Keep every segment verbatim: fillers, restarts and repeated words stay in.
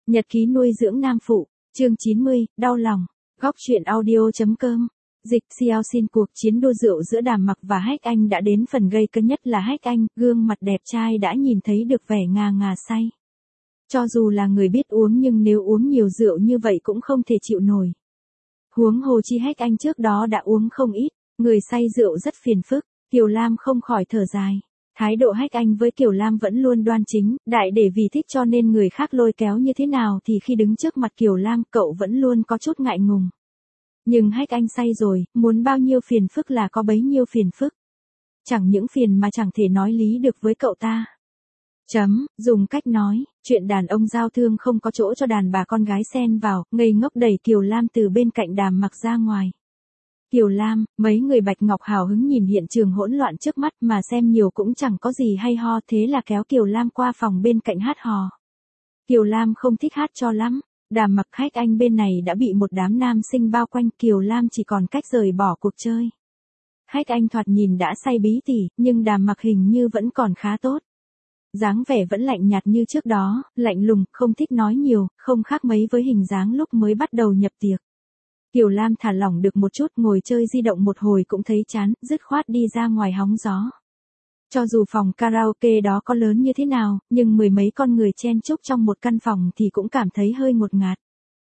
Nhật ký nuôi dưỡng nam phụ, chương chín mươi, đau lòng, góc truyện audio.com. Dịch Xiao xin cuộc chiến đua rượu giữa Đàm Mặc và Hách Anh đã đến phần gây cấn nhất là Hách Anh, gương mặt đẹp trai đã nhìn thấy được vẻ ngà ngà say. Cho dù là người biết uống nhưng nếu uống nhiều rượu như vậy cũng không thể chịu nổi. Huống hồ chi Hách Anh trước đó đã uống không ít, người say rượu rất phiền phức, Kiều Lam không khỏi thở dài. Thái độ Hách Anh với Kiều Lam vẫn luôn đoan chính, đại để vì thích cho nên người khác lôi kéo như thế nào thì khi đứng trước mặt Kiều Lam cậu vẫn luôn có chút ngại ngùng. Nhưng Hách Anh say rồi, muốn bao nhiêu phiền phức là có bấy nhiêu phiền phức. Chẳng những phiền mà chẳng thể nói lý được với cậu ta. Chấm, dùng cách nói, chuyện đàn ông giao thương không có chỗ cho đàn bà con gái xen vào, ngây ngốc đẩy Kiều Lam từ bên cạnh Đàm Mặc ra ngoài. Kiều Lam, mấy người Bạch Ngọc hào hứng nhìn hiện trường hỗn loạn trước mắt mà xem nhiều cũng chẳng có gì hay ho, thế là kéo Kiều Lam qua phòng bên cạnh hát hò. Kiều Lam không thích hát cho lắm, Đàm Mặc Hách Anh bên này đã bị một đám nam sinh bao quanh, Kiều Lam chỉ còn cách rời bỏ cuộc chơi. Hách Anh thoạt nhìn đã say bí tỉ, nhưng Đàm Mặc hình như vẫn còn khá tốt. Dáng vẻ vẫn lạnh nhạt như trước đó, lạnh lùng, không thích nói nhiều, không khác mấy với hình dáng lúc mới bắt đầu nhập tiệc. Kiều Lam thả lỏng được một chút, ngồi chơi di động một hồi cũng thấy chán, dứt khoát đi ra ngoài hóng gió. Cho dù phòng karaoke đó có lớn như thế nào, nhưng mười mấy con người chen chúc trong một căn phòng thì cũng cảm thấy hơi ngột ngạt.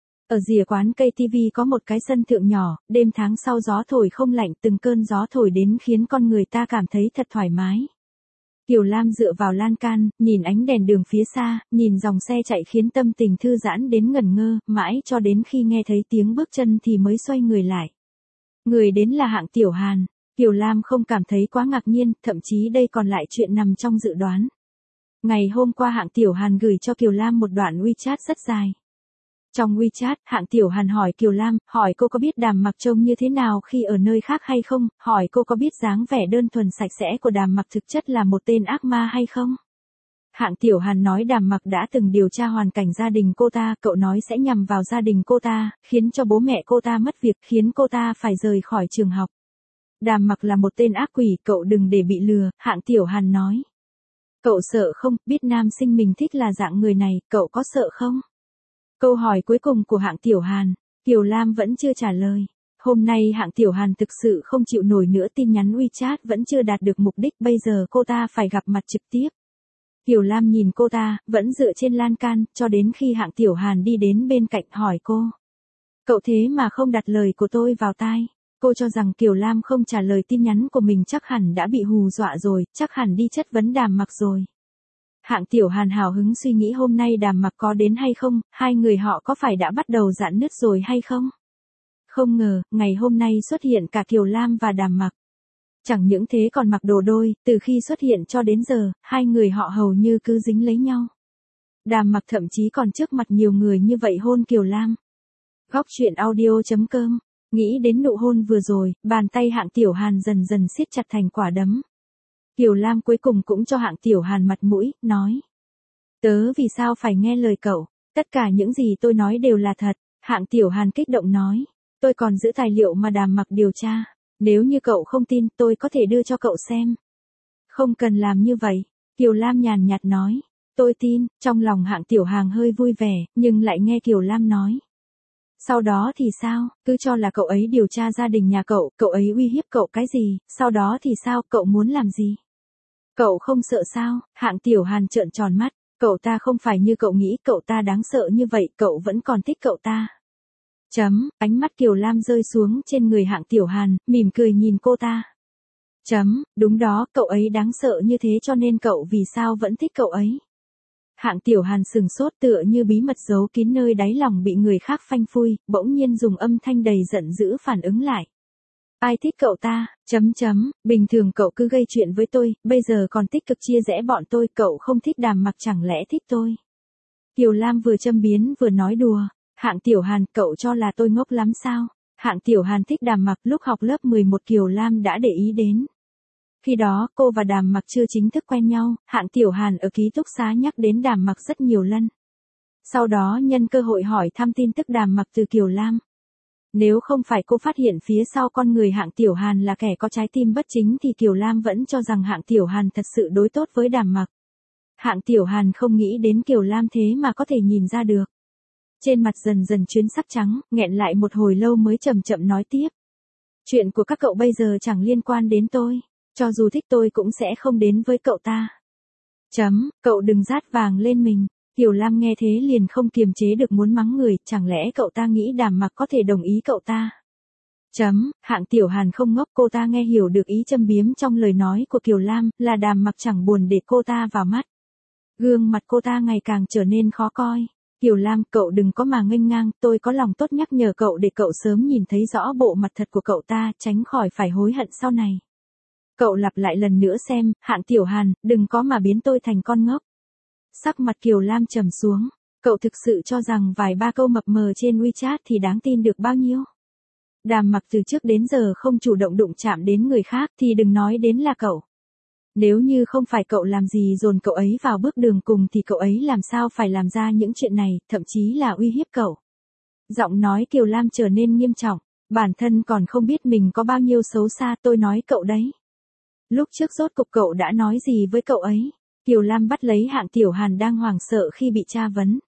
Ở rìa quán cây ti vi có một cái sân thượng nhỏ, đêm tháng sau gió thổi không lạnh, từng cơn gió thổi đến khiến con người ta cảm thấy thật thoải mái. Kiều Lam dựa vào lan can, nhìn ánh đèn đường phía xa, nhìn dòng xe chạy khiến tâm tình thư giãn đến ngẩn ngơ, mãi cho đến khi nghe thấy tiếng bước chân thì mới xoay người lại. Người đến là Hạng Tiểu Hàn. Kiều Lam không cảm thấy quá ngạc nhiên, thậm chí đây còn lại chuyện nằm trong dự đoán. Ngày hôm qua Hạng Tiểu Hàn gửi cho Kiều Lam một đoạn WeChat rất dài. Trong WeChat, Hạng Tiểu Hàn hỏi Kiều Lam, hỏi cô có biết Đàm Mặc trông như thế nào khi ở nơi khác hay không, hỏi cô có biết dáng vẻ đơn thuần sạch sẽ của Đàm Mặc thực chất là một tên ác ma hay không. Hạng Tiểu Hàn nói Đàm Mặc đã từng điều tra hoàn cảnh gia đình cô ta, cậu nói sẽ nhằm vào gia đình cô ta, khiến cho bố mẹ cô ta mất việc, khiến cô ta phải rời khỏi trường học. Đàm Mặc là một tên ác quỷ, cậu đừng để bị lừa, Hạng Tiểu Hàn nói. Cậu sợ không, biết nam sinh mình thích là dạng người này, cậu có sợ không? Câu hỏi cuối cùng của Hạng Tiểu Hàn, Kiều Lam vẫn chưa trả lời. Hôm nay Hạng Tiểu Hàn thực sự không chịu nổi nữa, tin nhắn WeChat vẫn chưa đạt được mục đích, bây giờ cô ta phải gặp mặt trực tiếp. Kiều Lam nhìn cô ta, vẫn dựa trên lan can, cho đến khi Hạng Tiểu Hàn đi đến bên cạnh hỏi cô. Cậu thế mà không đặt lời của tôi vào tai. Cô cho rằng Kiều Lam không trả lời tin nhắn của mình chắc hẳn đã bị hù dọa rồi, chắc hẳn đi chất vấn Đàm Mặc rồi. Hạng Tiểu Hàn hào hứng suy nghĩ hôm nay Đàm Mặc có đến hay không, hai người họ có phải đã bắt đầu rạn nứt rồi hay không? Không ngờ, ngày hôm nay xuất hiện cả Kiều Lam và Đàm Mặc. Chẳng những thế còn mặc đồ đôi, từ khi xuất hiện cho đến giờ, hai người họ hầu như cứ dính lấy nhau. Đàm Mặc thậm chí còn trước mặt nhiều người như vậy hôn Kiều Lam. Góc truyện audio.com. Nghĩ đến nụ hôn vừa rồi, bàn tay Hạng Tiểu Hàn dần dần siết chặt thành quả đấm. Kiều Lam cuối cùng cũng cho Hạng Tiểu Hàn mặt mũi, nói. Tớ vì sao phải nghe lời cậu, tất cả những gì tôi nói đều là thật. Hạng Tiểu Hàn kích động nói. Tôi còn giữ tài liệu mà Đàm Mặc điều tra. Nếu như cậu không tin, tôi có thể đưa cho cậu xem. Không cần làm như vậy, Kiều Lam nhàn nhạt nói. Tôi tin, trong lòng Hạng Tiểu Hàn hơi vui vẻ, nhưng lại nghe Kiều Lam nói. Sau đó thì sao, cứ cho là cậu ấy điều tra gia đình nhà cậu, cậu ấy uy hiếp cậu cái gì, sau đó thì sao, cậu muốn làm gì? Cậu không sợ sao? Hạng Tiểu Hàn trợn tròn mắt, cậu ta không phải như cậu nghĩ, cậu ta đáng sợ như vậy, cậu vẫn còn thích cậu ta. Chấm, ánh mắt Kiều Lam rơi xuống trên người Hạng Tiểu Hàn, mỉm cười nhìn cô ta. Chấm, đúng đó, cậu ấy đáng sợ như thế cho nên cậu vì sao vẫn thích cậu ấy? Hạng Tiểu Hàn sừng sốt tựa như bí mật giấu kín nơi đáy lòng bị người khác phanh phui, bỗng nhiên dùng âm thanh đầy giận dữ phản ứng lại. Ai thích cậu ta, chấm chấm, bình thường cậu cứ gây chuyện với tôi, bây giờ còn tích cực chia rẽ bọn tôi, cậu không thích Đàm Mặc chẳng lẽ thích tôi? Kiều Lam vừa châm biếm vừa nói đùa, Hạng Tiểu Hàn, cậu cho là tôi ngốc lắm sao? Hạng Tiểu Hàn thích Đàm Mặc, lúc học lớp mười một Kiều Lam đã để ý đến. Khi đó cô và Đàm Mặc chưa chính thức quen nhau, Hạng Tiểu Hàn ở ký túc xá nhắc đến Đàm Mặc rất nhiều lần. Sau đó nhân cơ hội hỏi thăm tin tức Đàm Mặc từ Kiều Lam. Nếu không phải cô phát hiện phía sau con người Hạng Tiểu Hàn là kẻ có trái tim bất chính thì Kiều Lam vẫn cho rằng Hạng Tiểu Hàn thật sự đối tốt với Đàm Mặc. Hạng Tiểu Hàn không nghĩ đến Kiều Lam thế mà có thể nhìn ra được. trên mặt dần dần chuyến sắc trắng, nghẹn lại một hồi lâu mới chậm chậm nói tiếp. Chuyện của các cậu bây giờ chẳng liên quan đến tôi, cho dù thích tôi cũng sẽ không đến với cậu ta. Chấm, cậu đừng rát vàng lên mình. Kiều Lam nghe thế liền không kiềm chế được muốn mắng người, chẳng lẽ cậu ta nghĩ Đàm Mặc có thể đồng ý cậu ta? Chấm, Hạng Tiểu Hàn không ngốc, cô ta nghe hiểu được ý châm biếm trong lời nói của Kiều Lam, là Đàm Mặc chẳng buồn để cô ta vào mắt. Gương mặt cô ta ngày càng trở nên khó coi. Kiều Lam, cậu đừng có mà nghênh ngang, tôi có lòng tốt nhắc nhở cậu để cậu sớm nhìn thấy rõ bộ mặt thật của cậu ta, tránh khỏi phải hối hận sau này. Cậu lặp lại lần nữa xem, Hạng Tiểu Hàn, đừng có mà biến tôi thành con ngốc. Sắc mặt Kiều Lam trầm xuống, cậu thực sự cho rằng vài ba câu mập mờ trên WeChat thì đáng tin được bao nhiêu? Đàm Mặc từ trước đến giờ không chủ động đụng chạm đến người khác thì đừng nói đến là cậu. Nếu như không phải cậu làm gì dồn cậu ấy vào bước đường cùng thì cậu ấy làm sao phải làm ra những chuyện này, thậm chí là uy hiếp cậu. Giọng nói Kiều Lam trở nên nghiêm trọng, bản thân còn không biết mình có bao nhiêu xấu xa, tôi nói cậu đấy. Lúc trước rốt cục cậu đã nói gì với cậu ấy? Kiều Lam bắt lấy Hạng Tiểu Hàn đang hoảng sợ khi bị tra vấn.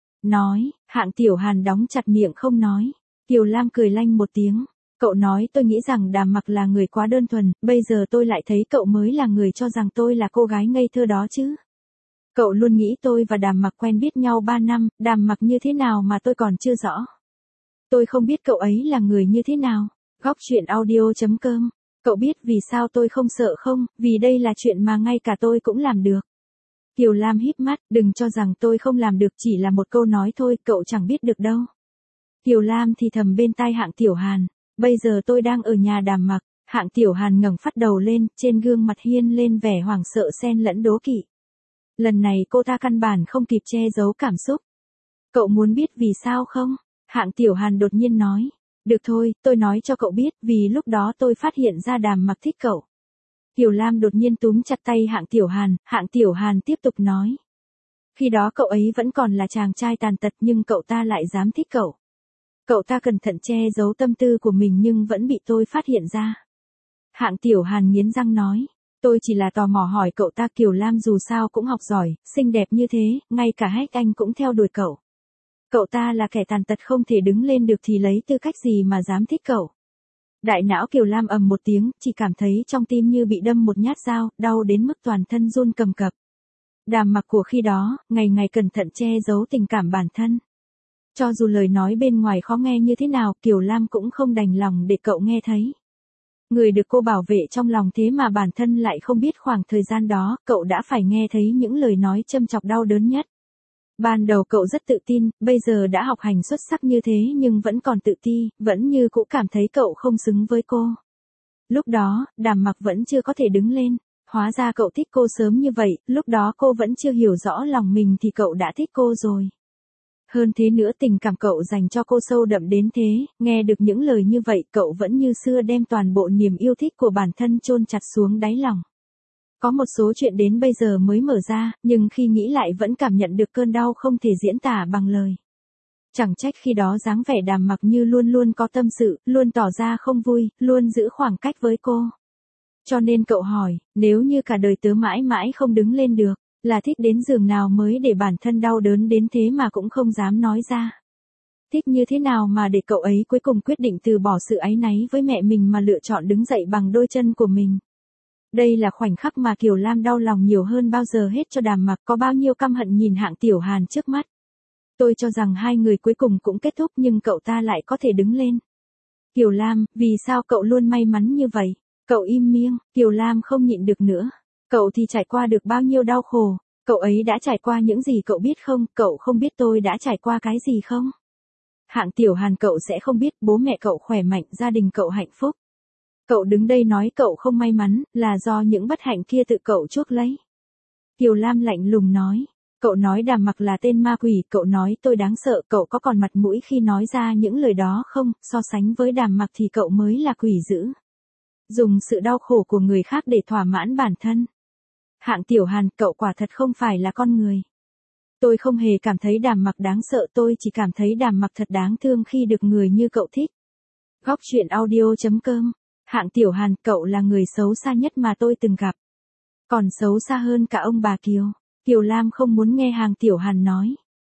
Nói, Hạng Tiểu Hàn đóng chặt miệng không nói. Kiều Lam cười lanh một tiếng. Cậu nói tôi nghĩ rằng Đàm Mặc là người quá đơn thuần, bây giờ tôi lại thấy cậu mới là người cho rằng tôi là cô gái ngây thơ đó chứ. Cậu luôn nghĩ tôi và Đàm Mặc quen biết nhau ba năm, Đàm Mặc như thế nào mà tôi còn chưa rõ. Tôi không biết cậu ấy là người như thế nào. Góc truyện audio chấm com. Cậu biết vì sao tôi không sợ không, vì đây là chuyện mà ngay cả tôi cũng làm được. Kiều Lam híp mắt, đừng cho rằng tôi không làm được chỉ là một câu nói thôi, cậu chẳng biết được đâu. Kiều Lam thì thầm bên tai Hạng Tiểu Hàn, bây giờ tôi đang ở nhà Đàm Mặc. Hạng Tiểu Hàn ngẩng phát đầu lên, trên gương mặt hiên lên vẻ hoảng sợ xen lẫn đố kỵ. Lần này cô ta căn bản không kịp che giấu cảm xúc. Cậu muốn biết vì sao không? Hạng Tiểu Hàn đột nhiên nói. Được thôi, tôi nói cho cậu biết, vì lúc đó tôi phát hiện ra Đàm Mặc thích cậu. Kiều Lam đột nhiên túm chặt tay Hạng Tiểu Hàn, Hạng Tiểu Hàn tiếp tục nói. Khi đó cậu ấy vẫn còn là chàng trai tàn tật nhưng cậu ta lại dám thích cậu. Cậu ta cẩn thận che giấu tâm tư của mình nhưng vẫn bị tôi phát hiện ra. Hạng Tiểu Hàn nghiến răng nói. Tôi chỉ là tò mò hỏi cậu ta. Kiều Lam dù sao cũng học giỏi, xinh đẹp như thế, ngay cả Hách Anh cũng theo đuổi cậu. Cậu ta là kẻ tàn tật không thể đứng lên được thì lấy tư cách gì mà dám thích cậu. Đại não Kiều Lam ầm một tiếng, chỉ cảm thấy trong tim như bị đâm một nhát dao, đau đến mức toàn thân run cầm cập. Đàm Mặc của khi đó, ngày ngày cẩn thận che giấu tình cảm bản thân. Cho dù lời nói bên ngoài khó nghe như thế nào, Kiều Lam cũng không đành lòng để cậu nghe thấy. Người được cô bảo vệ trong lòng thế mà bản thân lại không biết khoảng thời gian đó, cậu đã phải nghe thấy những lời nói châm chọc đau đớn nhất. Ban đầu cậu rất tự tin, bây giờ đã học hành xuất sắc như thế nhưng vẫn còn tự ti, vẫn như cũ cảm thấy cậu không xứng với cô. Lúc đó, Đàm Mặc vẫn chưa có thể đứng lên, hóa ra cậu thích cô sớm như vậy, lúc đó cô vẫn chưa hiểu rõ lòng mình thì cậu đã thích cô rồi. Hơn thế nữa tình cảm cậu dành cho cô sâu đậm đến thế, nghe được những lời như vậy cậu vẫn như xưa đem toàn bộ niềm yêu thích của bản thân chôn chặt xuống đáy lòng. Có một số chuyện đến bây giờ mới mở ra, nhưng khi nghĩ lại vẫn cảm nhận được cơn đau không thể diễn tả bằng lời. Chẳng trách khi đó dáng vẻ Đàm Mặc như luôn luôn có tâm sự, luôn tỏ ra không vui, luôn giữ khoảng cách với cô. Cho nên cậu hỏi, nếu như cả đời tớ mãi mãi không đứng lên được, là thích đến giường nào mới để bản thân đau đớn đến thế mà cũng không dám nói ra. Thích như thế nào mà để cậu ấy cuối cùng quyết định từ bỏ sự áy náy với mẹ mình mà lựa chọn đứng dậy bằng đôi chân của mình. Đây là khoảnh khắc mà Kiều Lam đau lòng nhiều hơn bao giờ hết cho Đàm Mặc, có bao nhiêu căm hận nhìn Hạng Tiểu Hàn trước mắt. Tôi cho rằng hai người cuối cùng cũng kết thúc nhưng cậu ta lại có thể đứng lên. Kiều Lam, vì sao cậu luôn may mắn như vậy? Cậu im miệng, Kiều Lam không nhịn được nữa. Cậu thì trải qua được bao nhiêu đau khổ, cậu ấy đã trải qua những gì cậu biết không, cậu không biết tôi đã trải qua cái gì không? Hạng Tiểu Hàn, cậu sẽ không biết, bố mẹ cậu khỏe mạnh, gia đình cậu hạnh phúc. Cậu đứng đây nói cậu không may mắn, là do những bất hạnh kia tự cậu chuốc lấy. Kiều Lam lạnh lùng nói, cậu nói Đàm Mặc là tên ma quỷ, cậu nói tôi đáng sợ, cậu có còn mặt mũi khi nói ra những lời đó không? So sánh với Đàm Mặc thì cậu mới là quỷ dữ. Dùng sự đau khổ của người khác để thỏa mãn bản thân. Hạng Tiểu Hàn, cậu quả thật không phải là con người. Tôi không hề cảm thấy Đàm Mặc đáng sợ, tôi chỉ cảm thấy Đàm Mặc thật đáng thương khi được người như cậu thích. Góc truyện audio chấm com. Hạng Tiểu Hàn, cậu là người xấu xa nhất mà tôi từng gặp. Còn xấu xa hơn cả ông bà Kiều. Kiều Lam không muốn nghe Hạng Tiểu Hàn nói. Cô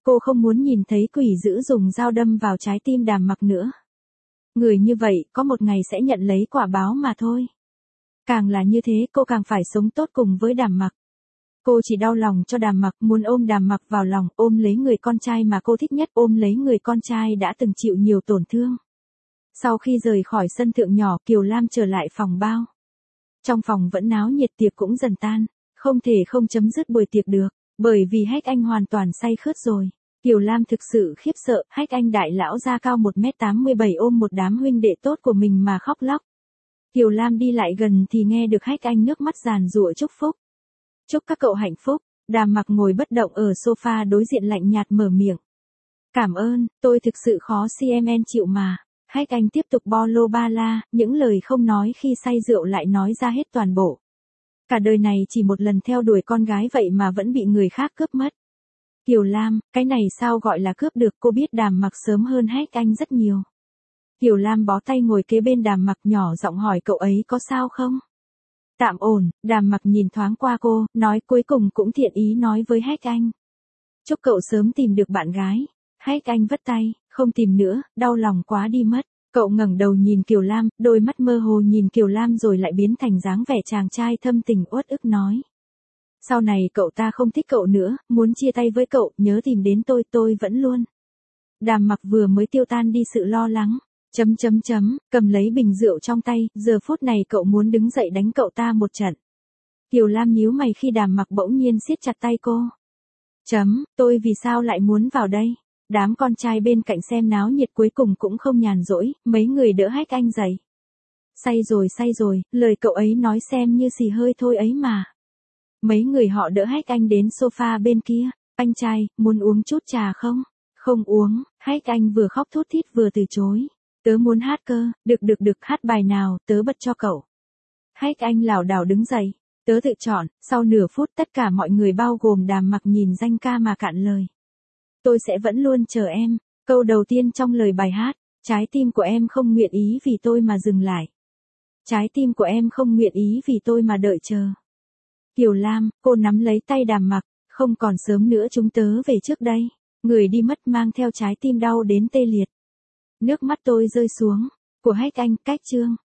Cô không muốn nhìn thấy quỷ dữ dùng dao đâm vào trái tim Đàm Mặc nữa. Người như vậy, có một ngày sẽ nhận lấy quả báo mà thôi. Càng là như thế, cô càng phải sống tốt cùng với Đàm Mặc. Cô chỉ đau lòng cho Đàm Mặc, muốn ôm Đàm Mặc vào lòng, ôm lấy người con trai mà cô thích nhất, ôm lấy người con trai đã từng chịu nhiều tổn thương. Sau khi rời khỏi sân thượng nhỏ, Kiều Lam trở lại phòng bao. Trong phòng vẫn náo nhiệt, tiệc cũng dần tan, không thể không chấm dứt buổi tiệc được, bởi vì Hách Anh hoàn toàn say khướt rồi. Kiều Lam thực sự khiếp sợ, Hách Anh đại lão da cao một mét tám mươi bảy ôm một đám huynh đệ tốt của mình mà khóc lóc. Kiều Lam đi lại gần thì nghe được Hách Anh nước mắt giàn giụa chúc phúc. Chúc các cậu hạnh phúc. Đàm Mặc ngồi bất động ở sofa đối diện lạnh nhạt mở miệng. Cảm ơn, tôi thực sự khó cm chịu mà. Hách Anh tiếp tục bo lô ba la, những lời không nói khi say rượu lại nói ra hết toàn bộ. Cả đời này chỉ một lần theo đuổi con gái vậy mà vẫn bị người khác cướp mất. Kiều Lam, cái này sao gọi là cướp được, cô biết Đàm Mặc sớm hơn Hách Anh rất nhiều. Kiều Lam bó tay ngồi kế bên Đàm Mặc nhỏ giọng hỏi cậu ấy có sao không? Tạm ổn, Đàm Mặc nhìn thoáng qua cô, nói cuối cùng cũng thiện ý nói với Hách Anh. Chúc cậu sớm tìm được bạn gái. Hách Anh vất tay, không tìm nữa, đau lòng quá đi mất. Cậu ngẩng đầu nhìn Kiều Lam, đôi mắt mơ hồ nhìn Kiều Lam rồi lại biến thành dáng vẻ chàng trai thâm tình uất ức nói. Sau này cậu ta không thích cậu nữa, muốn chia tay với cậu, nhớ tìm đến tôi, tôi vẫn luôn. Đàm Mặc vừa mới tiêu tan đi sự lo lắng. Chấm chấm chấm, cầm lấy bình rượu trong tay, giờ phút này cậu muốn đứng dậy đánh cậu ta một trận. Kiều Lam nhíu mày khi Đàm Mặc bỗng nhiên siết chặt tay cô. Chấm, tôi vì sao lại muốn vào đây? Đám con trai bên cạnh xem náo nhiệt cuối cùng cũng không nhàn rỗi, mấy người đỡ Hách Anh dậy. Say rồi say rồi, lời cậu ấy nói xem như xì hơi thôi ấy mà. Mấy người họ đỡ Hách Anh đến sofa bên kia. Anh trai, muốn uống chút trà không? Không uống, Hách Anh vừa khóc thút thít vừa từ chối. Tớ muốn hát cơ, được được được, hát bài nào, tớ bật cho cậu. Hách Anh lảo đảo đứng dậy, tớ tự chọn, sau nửa phút tất cả mọi người bao gồm Đàm Mặc nhìn danh ca mà cạn lời. Tôi sẽ vẫn luôn chờ em, câu đầu tiên trong lời bài hát, trái tim của em không nguyện ý vì tôi mà dừng lại. Trái tim của em không nguyện ý vì tôi mà đợi chờ. Kiều Lam, cô nắm lấy tay Đàm Mặc, không còn sớm nữa chúng tớ về trước đây. Người đi mất mang theo trái tim đau đến tê liệt. Nước mắt tôi rơi xuống. Của Hách Anh, cách chương.